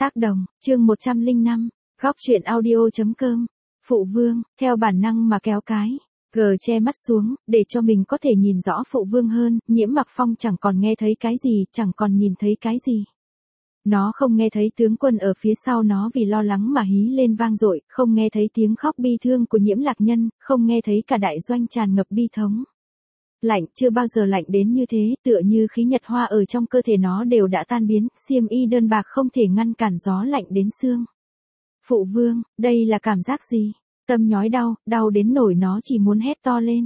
Tác đồng, chương 105, góc truyện audio.com. Phụ vương, theo bản năng mà kéo cái che mắt xuống, để cho mình có thể nhìn rõ phụ vương hơn. Nhiễm Mặc Phong chẳng còn nghe thấy cái gì, chẳng còn nhìn thấy cái gì. Nó không nghe thấy tướng quân ở phía sau nó vì lo lắng mà hí lên vang dội, không nghe thấy tiếng khóc bi thương của Nhiễm Lạc Nhân, không nghe thấy cả đại doanh tràn ngập bi thống. Lạnh, chưa bao giờ lạnh đến như thế, tựa như khí nhật hoa ở trong cơ thể nó đều đã tan biến, xiêm y đơn bạc không thể ngăn cản gió lạnh đến xương. Phụ vương, đây là cảm giác gì? Tâm nhói đau, đau đến nỗi nó chỉ muốn hét to lên.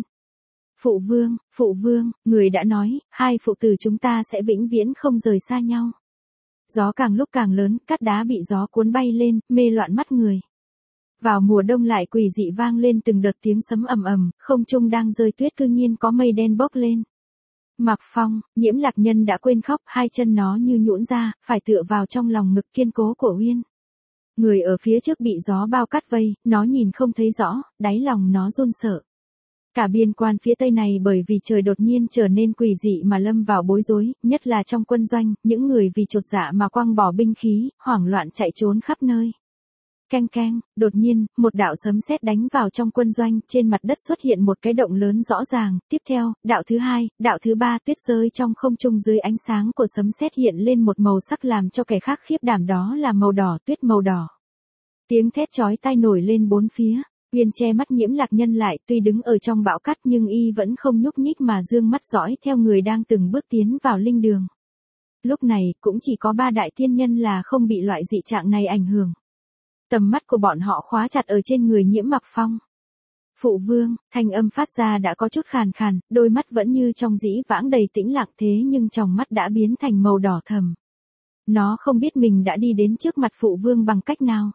Phụ vương, người đã nói, hai phụ tử chúng ta sẽ vĩnh viễn không rời xa nhau. Gió càng lúc càng lớn, cát đá bị gió cuốn bay lên, mê loạn mắt người. Vào mùa đông lại quỷ dị vang lên từng đợt tiếng sấm ầm ầm, không trung đang rơi tuyết cư nhiên có mây đen bốc lên. Mặc Phong, Nhiễm Lạc Nhân đã quên khóc, hai chân nó như nhũn ra, phải tựa vào trong lòng ngực kiên cố của Uyên. Người ở phía trước bị gió bao cát vây, nó nhìn không thấy rõ, đáy lòng nó run sợ. Cả biên quan phía tây này bởi vì trời đột nhiên trở nên quỷ dị mà lâm vào bối rối, nhất là trong quân doanh, những người vì chột dạ mà quăng bỏ binh khí, hoảng loạn chạy trốn khắp nơi. Keng keng, đột nhiên, một đạo sấm sét đánh vào trong quân doanh, trên mặt đất xuất hiện một cái động lớn rõ ràng, tiếp theo, đạo thứ hai, đạo thứ ba, tuyết rơi trong không trung dưới ánh sáng của sấm sét hiện lên một màu sắc làm cho kẻ khác khiếp đảm, đó là màu đỏ, tuyết màu đỏ. Tiếng thét chói tai nổi lên bốn phía, Uyên che mắt Nhiễm Lạc Nhân lại, tuy đứng ở trong bão cát nhưng y vẫn không nhúc nhích mà dương mắt dõi theo người đang từng bước tiến vào linh đường. Lúc này, cũng chỉ có ba đại tiên nhân là không bị loại dị trạng này ảnh hưởng. Tầm mắt của bọn họ khóa chặt ở trên người Nhiễm Mặc Phong. Phụ vương, thanh âm phát ra đã có chút khàn khàn, đôi mắt vẫn như trong dĩ vãng đầy tĩnh lặng thế nhưng trong mắt đã biến thành màu đỏ thẫm. Nó không biết mình đã đi đến trước mặt phụ vương bằng cách nào.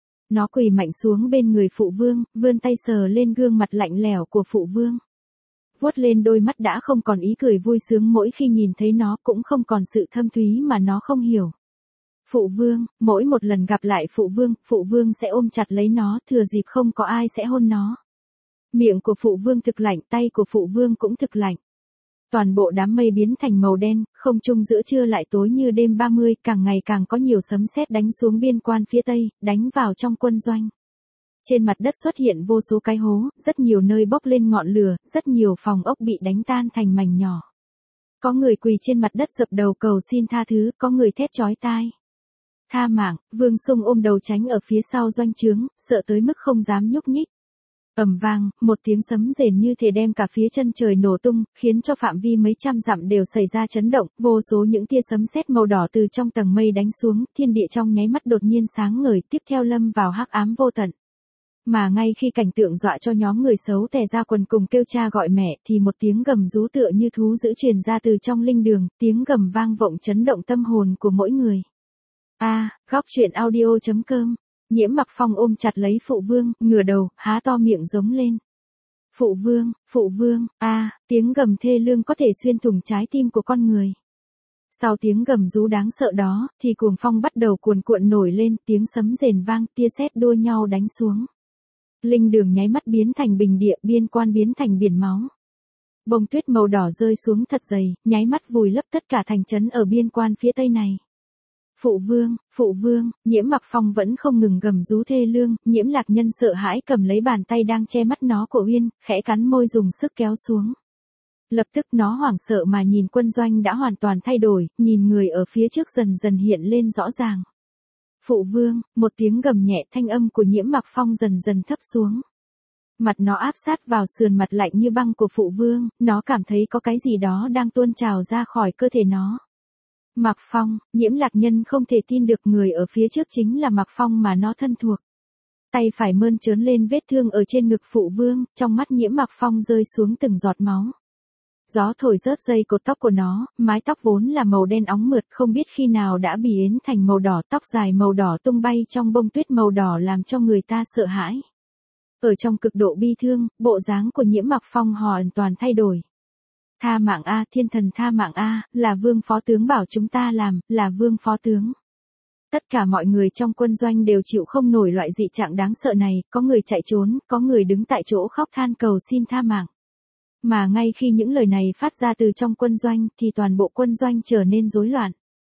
Nó quỳ mạnh xuống bên người phụ vương, vươn tay sờ lên gương mặt lạnh lẽo của phụ vương. Vuốt lên đôi mắt đã không còn ý cười vui sướng mỗi khi nhìn thấy nó, cũng không còn sự thâm thúy mà nó không hiểu. Phụ vương, mỗi một lần gặp lại phụ vương sẽ ôm chặt lấy nó, thừa dịp không có ai sẽ hôn nó. Miệng của phụ vương thực lạnh, tay của phụ vương cũng thực lạnh. Toàn bộ đám mây biến thành màu đen, không trung giữa trưa lại tối như đêm 30, càng ngày càng có nhiều sấm sét đánh xuống biên quan phía tây, đánh vào trong quân doanh. Trên mặt đất xuất hiện vô số cái hố, rất nhiều nơi bốc lên ngọn lửa, rất nhiều phòng ốc bị đánh tan thành mảnh nhỏ. Có người quỳ trên mặt đất dập đầu cầu xin tha thứ, có người thét chói tai. Tha mạng, Vương Sung ôm đầu tránh ở phía sau doanh trướng, sợ tới mức không dám nhúc nhích. Ầm vang, một tiếng sấm rền như thể đem cả phía chân trời nổ tung, khiến cho phạm vi mấy trăm dặm đều xảy ra chấn động, vô số những tia sấm sét màu đỏ từ trong tầng mây đánh xuống, thiên địa trong nháy mắt đột nhiên sáng ngời, tiếp theo lâm vào hắc ám vô tận. Mà ngay khi cảnh tượng dọa cho nhóm người xấu tè ra quần cùng kêu cha gọi mẹ, thì một tiếng gầm rú tựa như thú dữ truyền ra từ trong linh đường, tiếng gầm vang vọng chấn động tâm hồn của mỗi người. Góc truyện audio.com. Nhiễm Mặc Phong ôm chặt lấy phụ vương, ngửa đầu, há to miệng giống lên. Phụ vương, tiếng gầm thê lương có thể xuyên thủng trái tim của con người. Sau tiếng gầm rú đáng sợ đó, thì cuồng phong bắt đầu cuồn cuộn nổi lên, tiếng sấm rền vang, tia sét đua nhau đánh xuống. Linh đường nháy mắt biến thành bình địa, biên quan biến thành biển máu. Bông tuyết màu đỏ rơi xuống thật dày, nháy mắt vùi lấp tất cả thành trấn ở biên quan phía tây này. Phụ vương, Nhiễm Mặc Phong vẫn không ngừng gầm rú thê lương, Nhiễm Lạc Nhân sợ hãi cầm lấy bàn tay đang che mắt nó của Uyên, khẽ cắn môi dùng sức kéo xuống. Lập tức nó hoảng sợ mà nhìn quân doanh đã hoàn toàn thay đổi, nhìn người ở phía trước dần dần hiện lên rõ ràng. Phụ vương, một tiếng gầm nhẹ, thanh âm của Nhiễm Mặc Phong dần dần thấp xuống. Mặt nó áp sát vào sườn mặt lạnh như băng của phụ vương, nó cảm thấy có cái gì đó đang tuôn trào ra khỏi cơ thể nó. Mặc Phong, Nhiễm Lạc Nhân không thể tin được người ở phía trước chính là Mặc Phong mà nó thân thuộc. Tay phải mơn trớn lên vết thương ở trên ngực phụ vương, trong mắt Nhiễm Mặc Phong rơi xuống từng giọt máu. Gió thổi rớt dây cột tóc của nó, mái tóc vốn là màu đen óng mượt không biết khi nào đã bị yến thành màu đỏ, tóc dài màu đỏ tung bay trong bông tuyết màu đỏ làm cho người ta sợ hãi. Ở trong cực độ bi thương, bộ dáng của Nhiễm Mặc Phong hoàn toàn thay đổi. Tha mạng thiên thần tha mạng là vương phó tướng bảo chúng ta làm, là vương phó tướng. Tất cả mọi người trong quân doanh đều chịu không nổi loại dị trạng đáng sợ này, có người chạy trốn, có người đứng tại chỗ khóc than cầu xin tha mạng. Mà ngay khi những lời này phát ra từ trong quân doanh thì toàn bộ quân doanh trở nên rối loạn.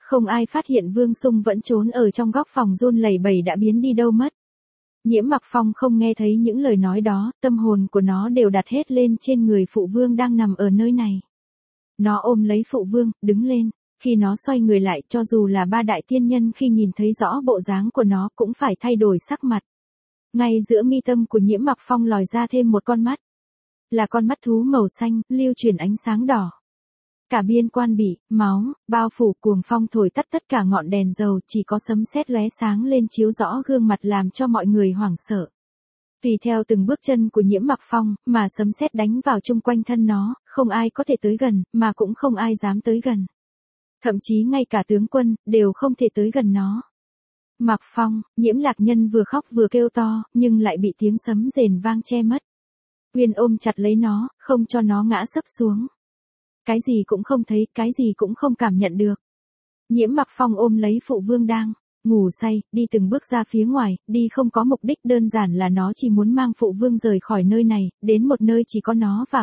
Không ai phát hiện Vương Sung vẫn trốn ở trong góc phòng run lẩy bẩy đã biến đi đâu mất. Nhiễm Mặc Phong không nghe thấy những lời nói đó, tâm hồn của nó đều đặt hết lên trên người phụ vương đang nằm ở nơi này. Nó ôm lấy phụ vương, đứng lên. Khi nó xoay người lại, cho dù là ba đại tiên nhân khi nhìn thấy rõ bộ dáng của nó cũng phải thay đổi sắc mặt. Ngay giữa mi tâm của Nhiễm Mặc Phong lòi ra thêm một con mắt. Là con mắt thú màu xanh, lưu chuyển ánh sáng đỏ. Cả biên quan bị, máu, bao phủ, cuồng phong thổi tắt tất cả ngọn đèn dầu, chỉ có sấm sét lóe sáng lên chiếu rõ gương mặt làm cho mọi người hoảng sợ. Tùy theo từng bước chân của Nhiễm Mặc Phong, mà sấm sét đánh vào chung quanh thân nó, không ai có thể tới gần, mà cũng không ai dám tới gần. Thậm chí ngay cả tướng quân, đều không thể tới gần nó. Mặc Phong, Nhiễm Lạc Nhân vừa khóc vừa kêu to, nhưng lại bị tiếng sấm rền vang che mất. Uyên ôm chặt lấy nó, không cho nó ngã sấp xuống. Cái gì cũng không thấy, cái gì cũng không cảm nhận được. Nhiễm Mặc Phong ôm lấy phụ vương đang ngủ say, đi từng bước ra phía ngoài, đi không có mục đích, đơn giản là nó chỉ muốn mang phụ vương rời khỏi nơi này, đến một nơi chỉ có nó và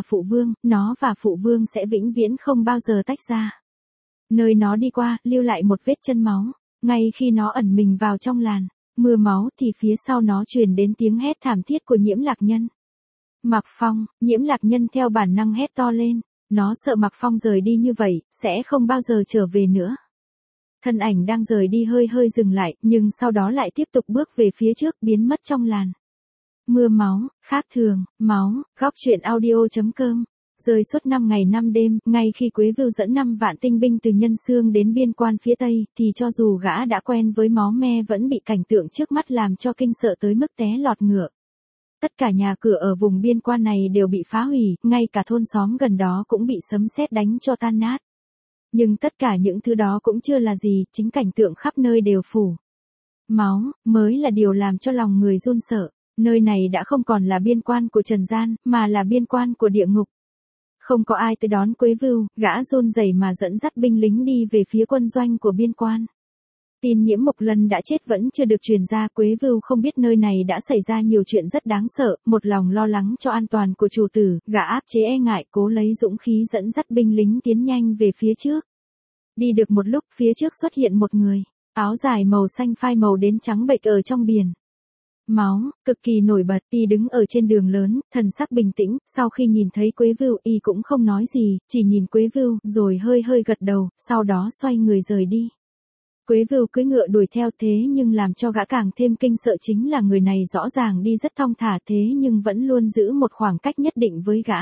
phụ vương sẽ vĩnh viễn không bao giờ tách ra. Nơi nó đi qua, lưu lại một vết chân máu, ngay khi nó ẩn mình vào trong làn mưa máu thì phía sau nó truyền đến tiếng hét thảm thiết của Nhiễm Lạc Nhân. Mặc Phong, Nhiễm Lạc Nhân theo bản năng hét to lên, nó sợ Mặc Phong rời đi như vậy, sẽ không bao giờ trở về nữa. Thân ảnh đang rời đi hơi hơi dừng lại, nhưng sau đó lại tiếp tục bước về phía trước, biến mất trong làn mưa máu, khác thường, máu, góc truyện audio.com. Rơi suốt 5 ngày 5 đêm, ngay khi Quế Vưu dẫn 5 vạn tinh binh từ Nhân Xương đến biên quan phía Tây, thì cho dù gã đã quen với máu me vẫn bị cảnh tượng trước mắt làm cho kinh sợ tới mức té lọt ngựa. Tất cả nhà cửa ở vùng biên quan này đều bị phá hủy, ngay cả thôn xóm gần đó cũng bị sấm sét đánh cho tan nát. Nhưng tất cả những thứ đó cũng chưa là gì, chính cảnh tượng khắp nơi đều phủ máu, mới là điều làm cho lòng người run sợ. Nơi này đã không còn là biên quan của trần gian, mà là biên quan của địa ngục. Không có ai tới đón Quế Vưu, gã run rẩy mà dẫn dắt binh lính đi về phía quân doanh của biên quan. Tin Nhiễm Mộc Lân đã chết vẫn chưa được truyền ra, Quế Vưu không biết nơi này đã xảy ra nhiều chuyện rất đáng sợ, một lòng lo lắng cho an toàn của chủ tử, gã áp chế e ngại, cố lấy dũng khí dẫn dắt binh lính tiến nhanh về phía trước. Đi được một lúc, phía trước xuất hiện một người, áo dài màu xanh phai màu đến trắng bệch ở trong biển máu, cực kỳ nổi bật, y đứng ở trên đường lớn, thần sắc bình tĩnh, sau khi nhìn thấy Quế Vưu, y cũng không nói gì, chỉ nhìn Quế Vưu, rồi hơi hơi gật đầu, sau đó xoay người rời đi. Quế Vưu cưỡi ngựa đuổi theo, thế nhưng làm cho gã càng thêm kinh sợ chính là người này rõ ràng đi rất thong thả thế nhưng vẫn luôn giữ một khoảng cách nhất định với gã.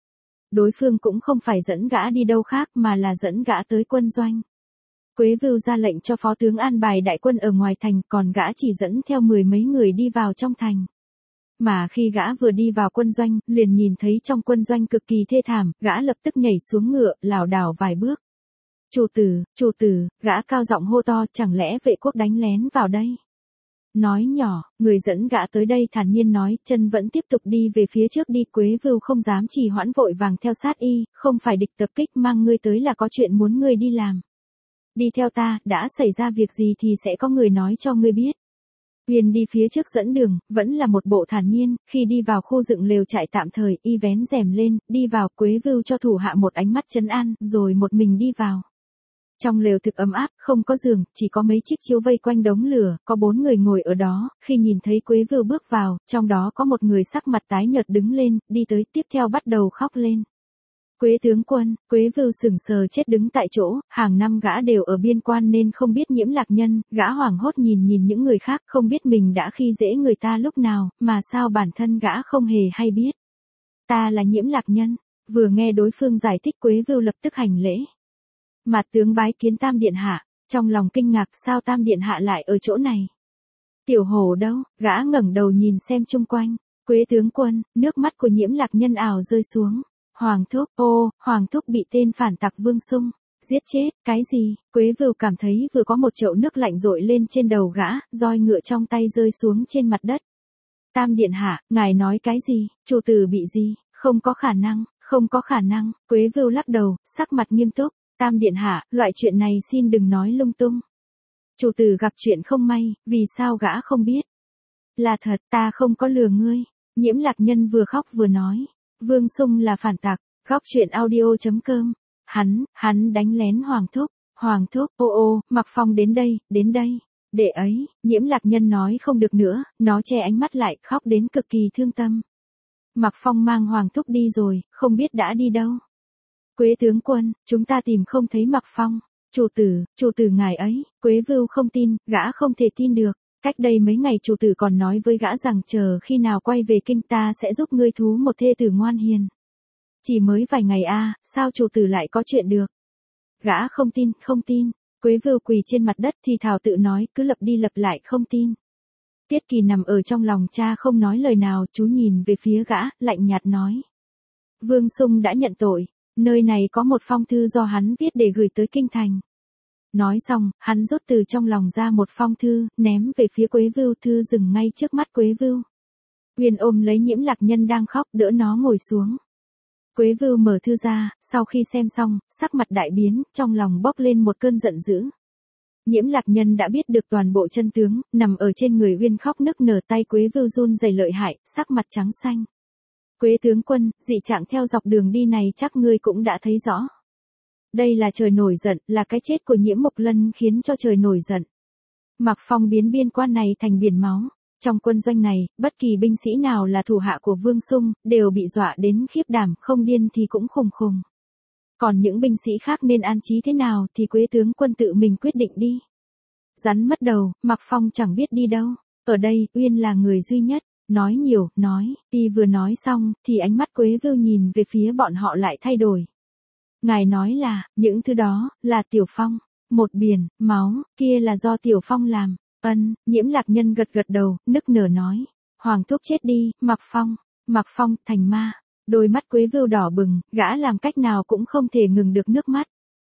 Đối phương cũng không phải dẫn gã đi đâu khác mà là dẫn gã tới quân doanh. Quế Vưu ra lệnh cho phó tướng an bài đại quân ở ngoài thành, còn gã chỉ dẫn theo 10 mấy người đi vào trong thành. Mà khi gã vừa đi vào quân doanh, liền nhìn thấy trong quân doanh cực kỳ thê thảm, gã lập tức nhảy xuống ngựa, lảo đảo vài bước. Chủ tử, gã cao giọng hô to, chẳng lẽ vệ quốc đánh lén vào đây? Nói nhỏ, người dẫn gã tới đây thản nhiên nói, chân vẫn tiếp tục đi về phía trước đi. Quế Vưu không dám trì hoãn, vội vàng theo sát y, không phải địch tập kích, mang ngươi tới là có chuyện muốn ngươi đi làm. Đi theo ta, đã xảy ra việc gì thì sẽ có người nói cho ngươi biết. Uyên đi phía trước dẫn đường, vẫn là một bộ thản nhiên, khi đi vào khu dựng lều trại tạm thời, y vén rèm lên, đi vào. Quế Vưu cho thủ hạ một ánh mắt trấn an, rồi một mình đi vào. Trong lều thực ấm áp, không có giường, chỉ có mấy chiếc chiếu vây quanh đống lửa, có 4 người ngồi ở đó, khi nhìn thấy Quế Vưu bước vào, trong đó có một người sắc mặt tái nhợt đứng lên, đi tới, tiếp theo bắt đầu khóc lên. Quế tướng quân, Quế Vưu sững sờ chết đứng tại chỗ, hàng năm gã đều ở biên quan nên không biết Nhiễm Lạc Nhân, gã hoảng hốt nhìn những người khác, không biết mình đã khi dễ người ta lúc nào, mà sao bản thân gã không hề hay biết. Ta là Nhiễm Lạc Nhân, vừa nghe đối phương giải thích Quế Vưu lập tức hành lễ. Mạt tướng bái kiến Tam Điện Hạ, trong lòng kinh ngạc sao Tam Điện Hạ lại ở chỗ này. Tiểu Hổ đâu, gã ngẩng đầu nhìn xem chung quanh, Quế tướng quân, nước mắt của Nhiễm Lạc Nhân ảo rơi xuống. Hoàng thúc, Hoàng thúc bị tên phản tặc Vương Sung giết chết, cái gì? Quế Vưu cảm thấy vừa có một chậu nước lạnh dội lên trên đầu gã, roi ngựa trong tay rơi xuống trên mặt đất. Tam Điện Hạ, ngài nói cái gì? Chủ tử bị gì? Không có khả năng, Quế Vưu lắc đầu, sắc mặt nghiêm túc. Tam Điện Hạ, loại chuyện này xin đừng nói lung tung. Chủ tử gặp chuyện không may, vì sao gã không biết? Là thật, ta không có lừa ngươi. Nhiễm Lạc Nhân vừa khóc vừa nói. Vương Sung là phản tặc, góc truyện audio.com. Hắn đánh lén Hoàng thúc. Hoàng thúc, ô, Mạc Phong đến đây. Đệ ấy, Nhiễm Lạc Nhân nói không được nữa, nó che ánh mắt lại, khóc đến cực kỳ thương tâm. Mạc Phong mang Hoàng thúc đi rồi, không biết đã đi đâu. Quế tướng quân, chúng ta tìm không thấy Mạc Phong. Chủ tử ngài ấy, Quế Vưu không tin, gã không thể tin được. Cách đây mấy ngày chủ tử còn nói với gã rằng chờ khi nào quay về kinh ta sẽ giúp ngươi thú một thê tử ngoan hiền. Chỉ mới vài ngày sao chủ tử lại có chuyện được. Gã không tin. Quế Vưu quỳ trên mặt đất thì thào tự nói, cứ lặp đi lặp lại không tin. Tiết Kỳ nằm ở trong lòng cha không nói lời nào, chú nhìn về phía gã, lạnh nhạt nói. Vương Sung đã nhận tội, nơi này có một phong thư do hắn viết để gửi tới kinh thành. Nói xong, hắn rút từ trong lòng ra một phong thư, ném về phía Quế Vưu, thư dừng ngay trước mắt Quế Vưu. Uyên ôm lấy Nhiễm Lạc Nhân đang khóc, đỡ nó ngồi xuống. Quế Vưu mở thư ra, sau khi xem xong, sắc mặt đại biến, trong lòng bốc lên một cơn giận dữ. Nhiễm Lạc Nhân đã biết được toàn bộ chân tướng, nằm ở trên người Uyên khóc nức nở, tay Quế Vưu run rẩy lợi hại, sắc mặt trắng xanh. Quế tướng quân, dị trạng theo dọc đường đi này chắc ngươi cũng đã thấy rõ. Đây là trời nổi giận, là cái chết của Nhiễm Mộc Lân khiến cho trời nổi giận. Mạc Phong biến biên quan này thành biển máu. Trong quân doanh này, bất kỳ binh sĩ nào là thủ hạ của Vương Sung, đều bị dọa đến khiếp đảm, không điên thì cũng khùng. Còn những binh sĩ khác nên an trí thế nào thì Quế tướng quân tự mình quyết định đi. Rắn mất đầu, Mạc Phong chẳng biết đi đâu. Ở đây, Uyên là người duy nhất. Nói nhiều, y vừa nói xong, thì ánh mắt Quế Vưu nhìn về phía bọn họ lại thay đổi. Ngài nói là, những thứ đó, là Tiểu Phong. Một biển, máu, kia là do Tiểu Phong làm. Nhiễm Lạc Nhân gật đầu, nức nở nói. Hoàng thúc chết đi, Mạc Phong, thành ma. Đôi mắt Quế Vưu đỏ bừng, gã làm cách nào cũng không thể ngừng được nước mắt.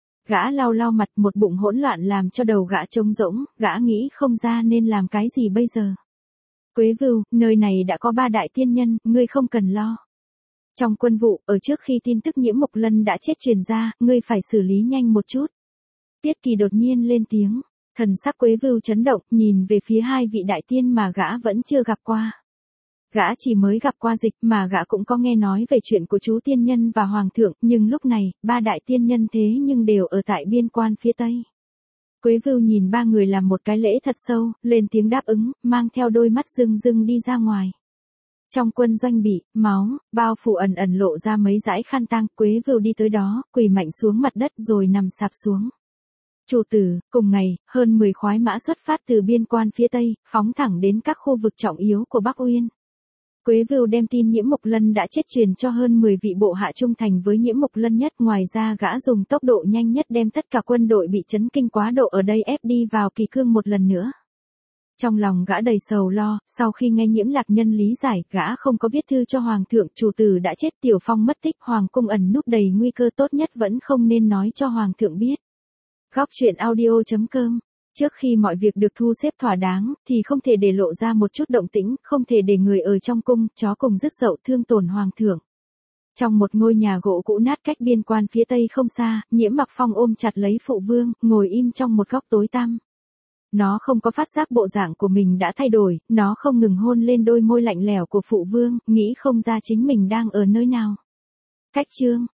Gã lau mặt, một bụng hỗn loạn làm cho đầu gã trống rỗng, gã nghĩ không ra nên làm cái gì bây giờ. Quế Vưu, nơi này đã có 3 đại tiên nhân, ngươi không cần lo. Trong quân vụ, ở trước khi tin tức Nhiễm Mộc Lân đã chết truyền ra, ngươi phải xử lý nhanh một chút. Tiết Kỳ đột nhiên lên tiếng. Thần sắc Quế Vưu chấn động, nhìn về phía 2 vị đại tiên mà gã vẫn chưa gặp qua. Gã chỉ mới gặp qua Dịch mà gã cũng có nghe nói về chuyện của chú tiên nhân và hoàng thượng, nhưng lúc này, 3 đại tiên nhân thế nhưng đều ở tại biên quan phía Tây. Quế Vưu nhìn 3 người làm một cái lễ thật sâu, lên tiếng đáp ứng, mang theo đôi mắt rưng đi ra ngoài. Trong quân doanh bị, máu, bao phủ ẩn lộ ra mấy dải khăn tang, Quế Vưu đi tới đó, quỳ mạnh xuống mặt đất rồi nằm sạp xuống. Chủ tử, cùng ngày, hơn 10 khoái mã xuất phát từ biên quan phía Tây, phóng thẳng đến các khu vực trọng yếu của Bắc Uyên. Quế Vưu đem tin Nhiễm Mộc Lân đã chết truyền cho hơn 10 vị bộ hạ trung thành với Nhiễm Mộc Lân nhất, ngoài ra gã dùng tốc độ nhanh nhất đem tất cả quân đội bị chấn kinh quá độ ở đây ép đi vào kỳ cương một lần nữa. Trong lòng gã đầy sầu lo, sau khi nghe Nhiễm Lạc Nhân lý giải, gã không có viết thư cho hoàng thượng, chủ tử đã chết, Tiểu Phong mất tích, hoàng cung ẩn núp đầy nguy cơ, tốt nhất vẫn không nên nói cho hoàng thượng biết. Góc truyện audio.com. Trước khi mọi việc được thu xếp thỏa đáng, thì không thể để lộ ra một chút động tĩnh, không thể để người ở trong cung, chó cùng rứt dậu thương tổn hoàng thượng. Trong một ngôi nhà gỗ cũ nát cách biên quan phía Tây không xa, Nhiễm Mạc Phong ôm chặt lấy phụ vương, ngồi im trong một góc tối tăm. Nó không có phát giác bộ dạng của mình đã thay đổi, nó không ngừng hôn lên đôi môi lạnh lẽo của phụ vương, nghĩ không ra chính mình đang ở nơi nào. Cách chương